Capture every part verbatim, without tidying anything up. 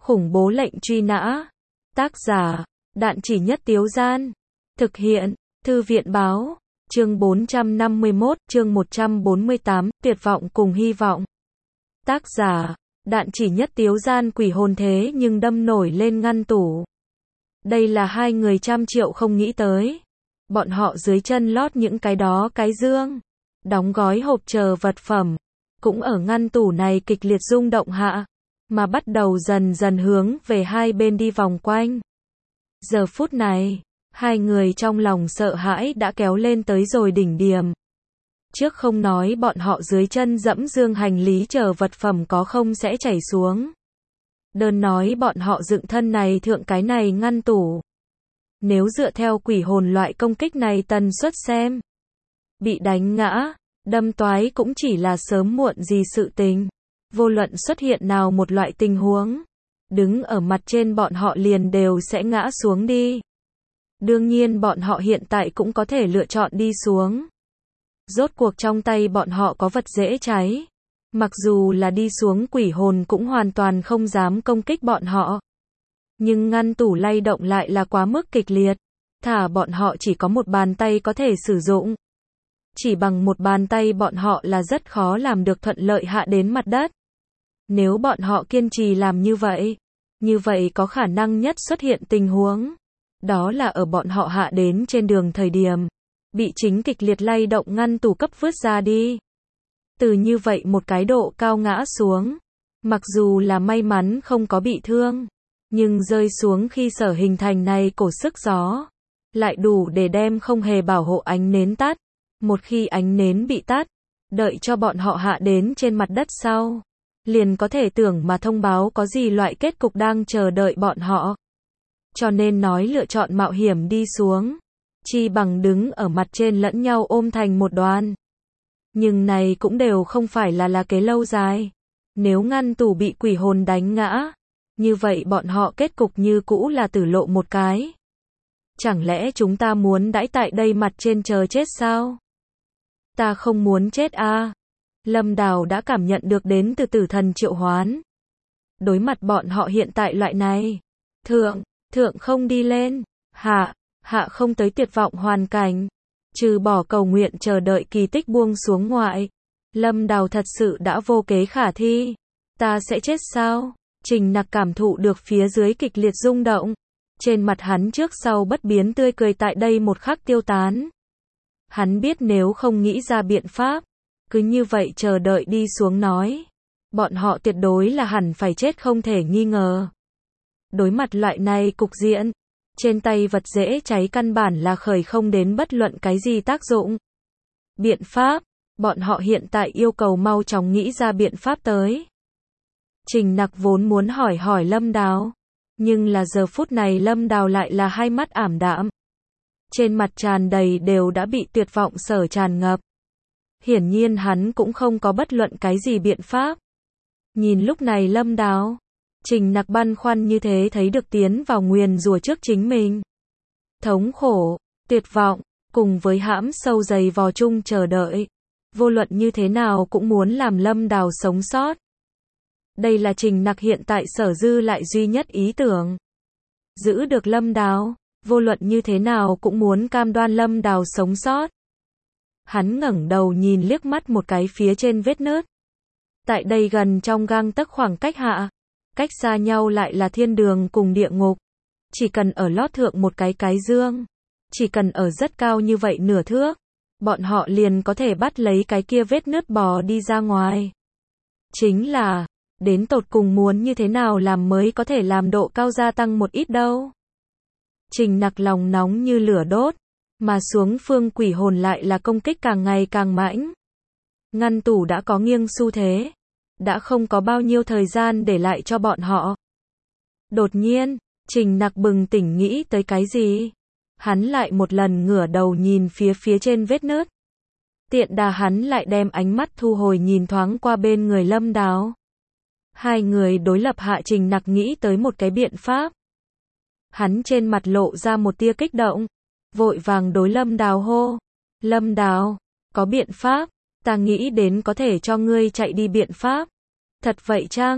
Khủng bố lệnh truy nã. Tác giả, Đạn Chỉ Nhất Tiếu Gian. Thực hiện, Thư viện báo. Chương bốn trăm năm mươi mốt, chương một trăm bốn mươi tám, tuyệt vọng cùng hy vọng. Tác giả, Đạn Chỉ Nhất Tiếu Gian. Quỷ hồn thế nhưng đâm nổi lên ngăn tủ. Đây là hai người trăm triệu không nghĩ tới. Bọn họ dưới chân lót những cái đó cái dương, đóng gói hộp chờ vật phẩm, cũng ở ngăn tủ này kịch liệt rung động hạ, mà bắt đầu dần dần hướng về hai bên đi vòng quanh. Giờ phút này, hai người trong lòng sợ hãi đã kéo lên tới rồi đỉnh điểm. Trước không nói bọn họ dưới chân dẫm dương hành lý chờ vật phẩm có không sẽ chảy xuống. Đơn nói bọn họ dựng thân này thượng cái này ngăn tủ. Nếu dựa theo quỷ hồn loại công kích này tần suất xem, bị đánh ngã, đâm toái cũng chỉ là sớm muộn gì sự tình. Vô luận xuất hiện nào một loại tình huống, đứng ở mặt trên bọn họ liền đều sẽ ngã xuống đi. Đương nhiên bọn họ hiện tại cũng có thể lựa chọn đi xuống. Rốt cuộc trong tay bọn họ có vật dễ cháy. Mặc dù là đi xuống quỷ hồn cũng hoàn toàn không dám công kích bọn họ. Nhưng ngăn tủ lay động lại là quá mức kịch liệt. Thả bọn họ chỉ có một bàn tay có thể sử dụng. Chỉ bằng một bàn tay bọn họ là rất khó làm được thuận lợi hạ đến mặt đất. Nếu bọn họ kiên trì làm như vậy, như vậy có khả năng nhất xuất hiện tình huống. Đó là ở bọn họ hạ đến trên đường thời điểm, bị chính kịch liệt lay động ngăn tủ cấp vứt ra đi. Từ như vậy một cái độ cao ngã xuống, mặc dù là may mắn không có bị thương, nhưng rơi xuống khi sở hình thành này cổ sức gió, lại đủ để đem không hề bảo hộ ánh nến tắt. Một khi ánh nến bị tắt, đợi cho bọn họ hạ đến trên mặt đất sau, liền có thể tưởng mà thông báo có gì loại kết cục đang chờ đợi bọn họ. Cho nên nói lựa chọn mạo hiểm đi xuống, chi bằng đứng ở mặt trên lẫn nhau ôm thành một đoàn. Nhưng này cũng đều không phải là là kế lâu dài. Nếu ngăn tủ bị quỷ hồn đánh ngã, như vậy bọn họ kết cục như cũ là tử lộ một cái. Chẳng lẽ chúng ta muốn đãi tại đây mặt trên chờ chết sao? Ta không muốn chết a. À. Lâm Đào đã cảm nhận được đến từ tử thần triệu hoán. Đối mặt bọn họ hiện tại loại này, thượng, thượng không đi lên, hạ, hạ không tới tuyệt vọng hoàn cảnh, trừ bỏ cầu nguyện chờ đợi kỳ tích buông xuống ngoại, Lâm Đào thật sự đã vô kế khả thi. Ta sẽ chết sao? Trình Nặc cảm thụ được phía dưới kịch liệt rung động, trên mặt hắn trước sau bất biến tươi cười tại đây một khắc tiêu tán. Hắn biết nếu không nghĩ ra biện pháp, cứ như vậy chờ đợi đi xuống nói, bọn họ tuyệt đối là hẳn phải chết không thể nghi ngờ. Đối mặt loại này cục diện, trên tay vật dễ cháy căn bản là khởi không đến bất luận cái gì tác dụng. Biện pháp, bọn họ hiện tại yêu cầu mau chóng nghĩ ra biện pháp tới. Trình Nặc vốn muốn hỏi hỏi Lâm Đào, nhưng là giờ phút này Lâm Đào lại là hai mắt ảm đạm. Trên mặt tràn đầy đều đã bị tuyệt vọng sở tràn ngập. Hiển nhiên hắn cũng không có bất luận cái gì biện pháp. Nhìn lúc này Lâm Đào, Trình Nặc băn khoăn như thế thấy được tiến vào nguyền rủa trước chính mình. Thống khổ, tuyệt vọng, cùng với hãm sâu dày vò chung chờ đợi. Vô luận như thế nào cũng muốn làm Lâm Đào sống sót. Đây là Trình Nặc hiện tại sở dư lại duy nhất ý tưởng. Giữ được Lâm Đào, vô luận như thế nào cũng muốn cam đoan Lâm Đào sống sót. Hắn ngẩng đầu nhìn liếc mắt một cái phía trên vết nứt. Tại đây gần trong gang tấc khoảng cách hạ, cách xa nhau lại là thiên đường cùng địa ngục. Chỉ cần ở lót thượng một cái cái dương, chỉ cần ở rất cao như vậy nửa thước, bọn họ liền có thể bắt lấy cái kia vết nứt bò đi ra ngoài. Chính là, đến tột cùng muốn như thế nào làm mới có thể làm độ cao gia tăng một ít đâu. Trình Nặc lòng nóng như lửa đốt, mà xuống phương quỷ hồn lại là công kích càng ngày càng mãnh. Ngăn tủ đã có nghiêng xu thế, đã không có bao nhiêu thời gian để lại cho bọn họ. Đột nhiên, Trình Nặc bừng tỉnh nghĩ tới cái gì. Hắn lại một lần ngửa đầu nhìn phía phía trên vết nứt. Tiện đà hắn lại đem ánh mắt thu hồi nhìn thoáng qua bên người Lâm Đào. Hai người đối lập hạ, Trình Nặc nghĩ tới một cái biện pháp. Hắn trên mặt lộ ra một tia kích động, vội vàng đối Lâm Đào hô. Lâm Đào, có biện pháp, ta nghĩ đến có thể cho ngươi chạy đi biện pháp. Thật vậy chăng?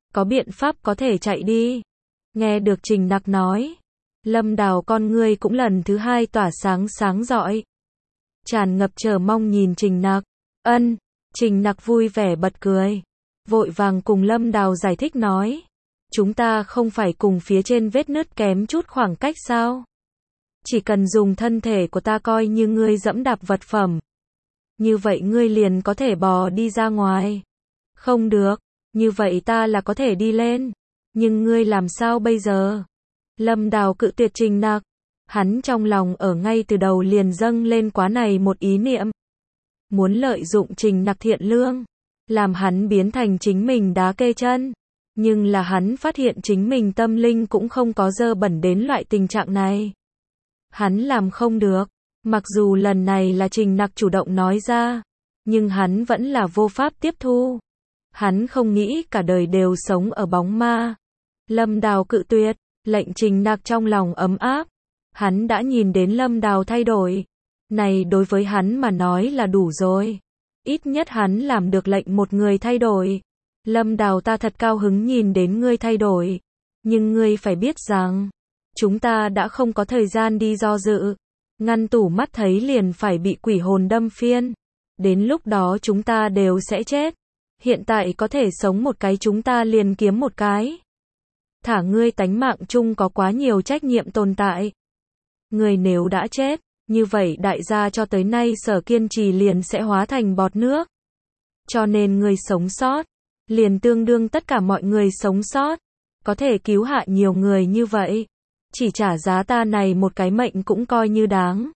có biện pháp có thể chạy đi. Nghe được Trình Nặc nói, Lâm Đào con ngươi cũng lần thứ hai tỏa sáng sáng rọi. Tràn ngập chờ mong nhìn Trình Nặc. Ân, Trình Nặc vui vẻ bật cười. Vội vàng cùng Lâm Đào giải thích nói. Chúng ta không phải cùng phía trên vết nứt kém chút khoảng cách sao? Chỉ cần dùng thân thể của ta coi như ngươi dẫm đạp vật phẩm. Như vậy ngươi liền có thể bò đi ra ngoài. Không được, như vậy ta là có thể đi lên. Nhưng ngươi làm sao bây giờ? Lâm Đào cự tuyệt Trình Nặc. Hắn trong lòng ở ngay từ đầu liền dâng lên quá này một ý niệm. Muốn lợi dụng Trình Nặc thiện lương, làm hắn biến thành chính mình đá kê chân. Nhưng là hắn phát hiện chính mình tâm linh cũng không có dơ bẩn đến loại tình trạng này. Hắn làm không được. Mặc dù lần này là Trình Nặc chủ động nói ra, nhưng hắn vẫn là vô pháp tiếp thu. Hắn không nghĩ cả đời đều sống ở bóng ma. Lâm Đào cự tuyệt, lệnh Trình Nặc trong lòng ấm áp. Hắn đã nhìn đến Lâm Đào thay đổi. Này đối với hắn mà nói là đủ rồi. Ít nhất hắn làm được lệnh một người thay đổi. Lâm Đào ta thật cao hứng nhìn đến ngươi thay đổi. Nhưng ngươi phải biết rằng, chúng ta đã không có thời gian đi do dự. Ngăn tủ mắt thấy liền phải bị quỷ hồn đâm phiên. Đến lúc đó chúng ta đều sẽ chết. Hiện tại có thể sống một cái chúng ta liền kiếm một cái. Thả ngươi tánh mạng chung có quá nhiều trách nhiệm tồn tại. Ngươi nếu đã chết, như vậy đại gia cho tới nay sở kiên trì liền sẽ hóa thành bọt nước. Cho nên ngươi sống sót, liền tương đương tất cả mọi người sống sót. Có thể cứu hạ nhiều người như vậy. Chỉ trả giá ta này một cái mệnh cũng coi như đáng.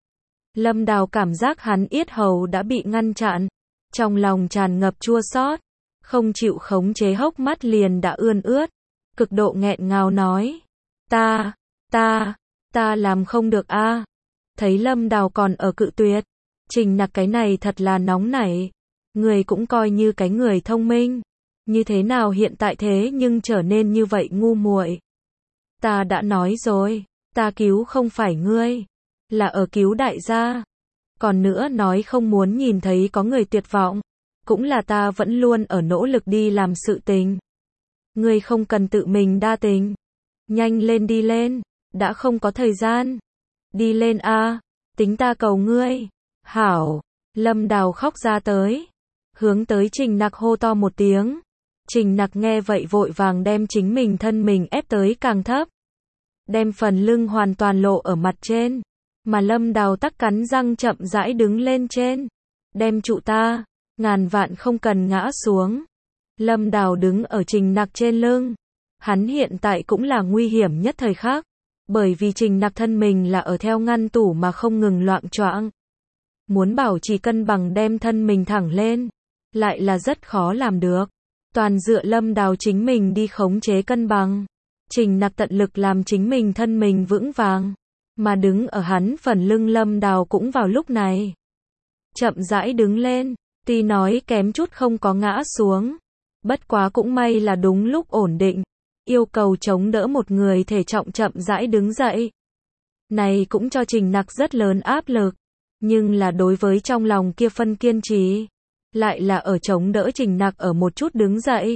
Lâm Đào cảm giác hắn yết hầu đã bị ngăn chặn. Trong lòng tràn ngập chua xót, không chịu khống chế hốc mắt liền đã ươn ướt. Cực độ nghẹn ngào nói. Ta, ta, ta làm không được a. Thấy Lâm Đào còn ở cự tuyệt. Trình Nặc cái này thật là nóng nảy. Người cũng coi như cái người thông minh. Như thế nào hiện tại thế nhưng trở nên như vậy ngu muội. Ta đã nói rồi, ta cứu không phải ngươi, là ở cứu đại gia. Còn nữa nói không muốn nhìn thấy có người tuyệt vọng, cũng là ta vẫn luôn ở nỗ lực đi làm sự tình. Ngươi không cần tự mình đa tình. Nhanh lên đi lên, đã không có thời gian. Đi lên a, tính ta cầu ngươi. Hảo, Lâm Đào khóc ra tới, hướng tới Trình Nặc hô to một tiếng. Trình Nặc nghe vậy vội vàng đem chính mình thân mình ép tới càng thấp. Đem phần lưng hoàn toàn lộ ở mặt trên. Mà Lâm Đào tắc cắn răng chậm rãi đứng lên trên. Đem trụ ta, ngàn vạn không cần ngã xuống. Lâm Đào đứng ở Trình Nặc trên lưng. Hắn hiện tại cũng là nguy hiểm nhất thời khắc. Bởi vì Trình Nặc thân mình là ở theo ngăn tủ mà không ngừng loạng choạng. Muốn bảo trì cân bằng đem thân mình thẳng lên, lại là rất khó làm được. Toàn dựa Lâm Đào chính mình đi khống chế cân bằng. Trình Nặc tận lực làm chính mình thân mình vững vàng. Mà đứng ở hắn phần lưng Lâm Đào cũng vào lúc này. Chậm rãi đứng lên, tuy nói kém chút không có ngã xuống. Bất quá cũng may là đúng lúc ổn định. Yêu cầu chống đỡ một người thể trọng chậm rãi đứng dậy. Này cũng cho Trình Nặc rất lớn áp lực. Nhưng là đối với trong lòng kia phân kiên trì. Lại là ở chống đỡ Trình Nặc ở một chút đứng dậy.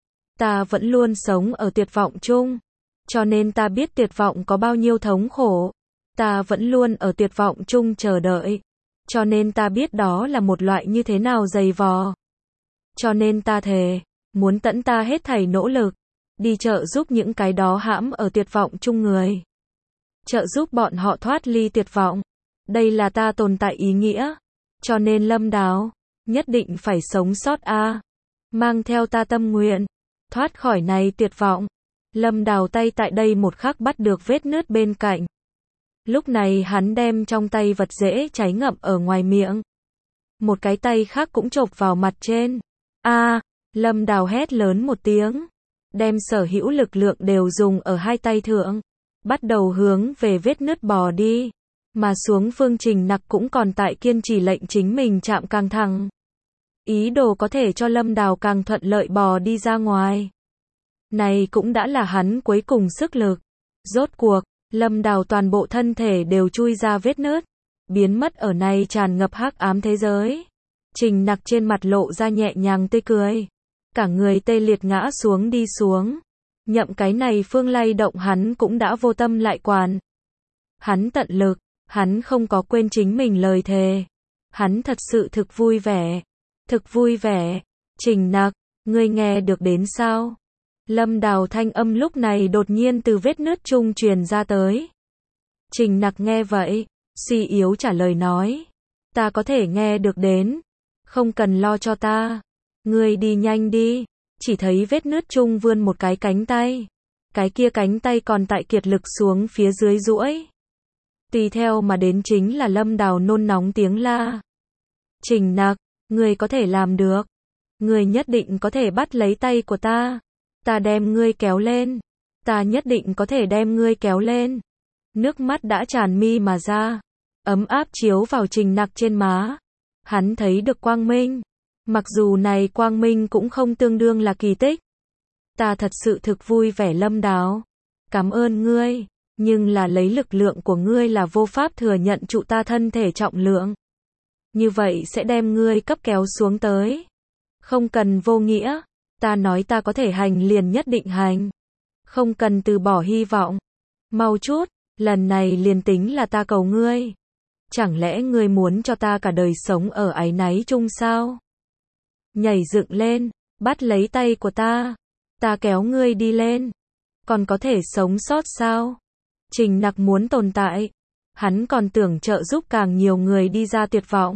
Ta vẫn luôn sống ở tuyệt vọng chung. Cho nên ta biết tuyệt vọng có bao nhiêu thống khổ. Ta vẫn luôn ở tuyệt vọng chung chờ đợi. Cho nên ta biết đó là một loại như thế nào dày vò. Cho nên ta thề, muốn tận ta hết thảy nỗ lực. Đi trợ giúp những cái đó hãm ở tuyệt vọng chung người. Trợ giúp bọn họ thoát ly tuyệt vọng. Đây là ta tồn tại ý nghĩa. Cho nên Lâm Đào, nhất định phải sống sót a. Mang theo ta tâm nguyện. Thoát khỏi này tuyệt vọng. Lâm Đào tay tại đây một khắc bắt được vết nứt bên cạnh. Lúc này hắn đem trong tay vật dễ cháy ngậm ở ngoài miệng. Một cái tay khác cũng chộp vào mặt trên. A, Lâm Đào hét lớn một tiếng. Đem sở hữu lực lượng đều dùng ở hai tay thượng. Bắt đầu hướng về vết nứt bò đi. Mà xuống phương Trình Nặc cũng còn tại kiên trì lệnh chính mình chạm càng thẳng. Ý đồ có thể cho Lâm Đào càng thuận lợi bò đi ra ngoài. Này cũng đã là hắn cuối cùng sức lực. Rốt cuộc, Lâm Đào toàn bộ thân thể đều chui ra vết nứt. Biến mất ở này tràn ngập hắc ám thế giới. Trình Nặc trên mặt lộ ra nhẹ nhàng tươi cười. cả người tê liệt ngã xuống đi xuống. Nhậm cái này phương lay động hắn cũng đã vô tâm lại quản. Hắn tận lực, hắn không có quên chính mình lời thề. Hắn thật sự thực vui vẻ, thực vui vẻ. Trình Nặc, ngươi nghe được đến sao? Lâm Đào thanh âm lúc này đột nhiên từ vết nứt trung truyền ra tới. Trình Nặc nghe vậy, suy yếu trả lời nói. Ta có thể nghe được đến. Không cần lo cho ta. Ngươi đi nhanh đi. Chỉ thấy vết nứt trung vươn một cái cánh tay. Cái kia cánh tay còn tại kiệt lực xuống phía dưới duỗi. Tùy theo mà đến chính là Lâm Đào nôn nóng tiếng la. Trình Nặc, ngươi có thể làm được. Ngươi nhất định có thể bắt lấy tay của ta. Ta đem ngươi kéo lên. Ta nhất định có thể đem ngươi kéo lên. Nước mắt đã tràn mi mà ra. Ấm áp chiếu vào Trình Nặc trên má. Hắn thấy được quang minh. Mặc dù này quang minh cũng không tương đương là kỳ tích. Ta thật sự thực vui vẻ Lâm Đào. Cảm ơn ngươi. Nhưng là lấy lực lượng của ngươi là vô pháp thừa nhận trụ ta thân thể trọng lượng. Như vậy sẽ đem ngươi cấp kéo xuống tới. Không cần vô nghĩa. Ta nói ta có thể hành liền nhất định hành. Không cần từ bỏ hy vọng. Mau chút, lần này liền tính là ta cầu ngươi. Chẳng lẽ ngươi muốn cho ta cả đời sống ở áy náy chung sao? Nhảy dựng lên, bắt lấy tay của ta. Ta kéo ngươi đi lên. Còn có thể sống sót sao? Trình Nặc muốn tồn tại. Hắn còn tưởng trợ giúp càng nhiều người đi ra tuyệt vọng.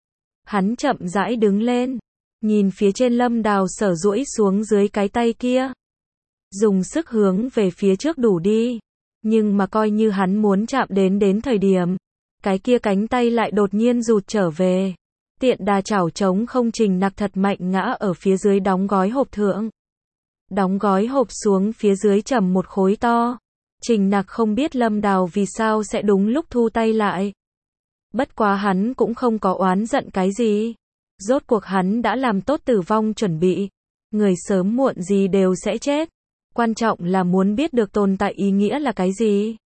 Hắn chậm rãi đứng lên. Nhìn phía trên Lâm Đào sở duỗi xuống dưới cái tay kia. Dùng sức hướng về phía trước đủ đi. Nhưng mà coi như hắn muốn chạm đến đến thời điểm. Cái kia cánh tay lại đột nhiên rụt trở về. Tiện đà chảo trống không Trình Nặc thật mạnh ngã ở phía dưới đóng gói hộp thượng. Đóng gói hộp xuống phía dưới trầm một khối to. Trình Nặc không biết Lâm Đào vì sao sẽ đúng lúc thu tay lại. Bất quá hắn cũng không có oán giận cái gì. Rốt cuộc hắn đã làm tốt tử vong chuẩn bị. Người sớm muộn gì đều sẽ chết. Quan trọng là muốn biết được tồn tại ý nghĩa là cái gì.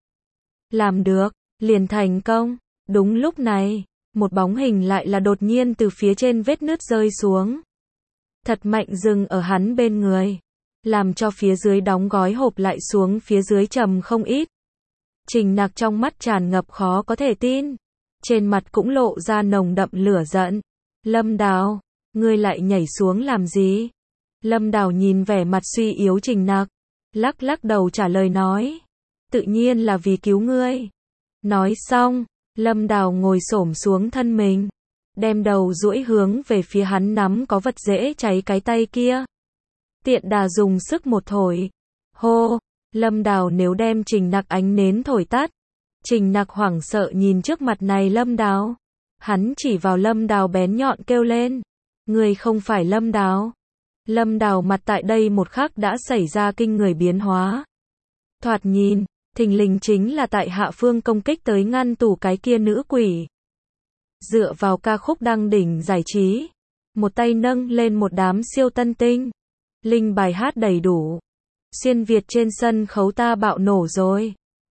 Làm được, liền thành công. Đúng lúc này, một bóng hình lại là đột nhiên từ phía trên vết nứt rơi xuống. Thật mạnh dừng ở hắn bên người. Làm cho phía dưới đóng gói hộp lại xuống phía dưới trầm không ít. Trình Nặc trong mắt tràn ngập khó có thể tin. Trên mặt cũng lộ ra nồng đậm lửa giận. Lâm Đào, ngươi lại nhảy xuống làm gì? Lâm Đào nhìn vẻ mặt suy yếu Trình Nặc. Lắc lắc đầu trả lời nói. Tự nhiên là vì cứu ngươi. Nói xong, Lâm Đào ngồi xổm xuống thân mình. Đem đầu duỗi hướng về phía hắn nắm có vật dễ cháy cái tay kia. Tiện đà dùng sức một thổi. Hô, Lâm Đào nếu đem Trình Nặc ánh nến thổi tắt. Trình Nặc hoảng sợ nhìn trước mặt này Lâm Đào. Hắn chỉ vào Lâm Đào bén nhọn kêu lên. Người không phải Lâm Đào. Lâm Đào mặt tại đây một khắc đã xảy ra kinh người biến hóa. Thoạt nhìn, thình lình chính là tại hạ phương công kích tới ngăn tủ cái kia nữ quỷ. Dựa vào ca khúc đăng đỉnh giải trí. Một tay nâng lên một đám siêu tân tinh. Linh bài hát đầy đủ. Xuyên Việt trên sân khấu ta bạo nổ rồi.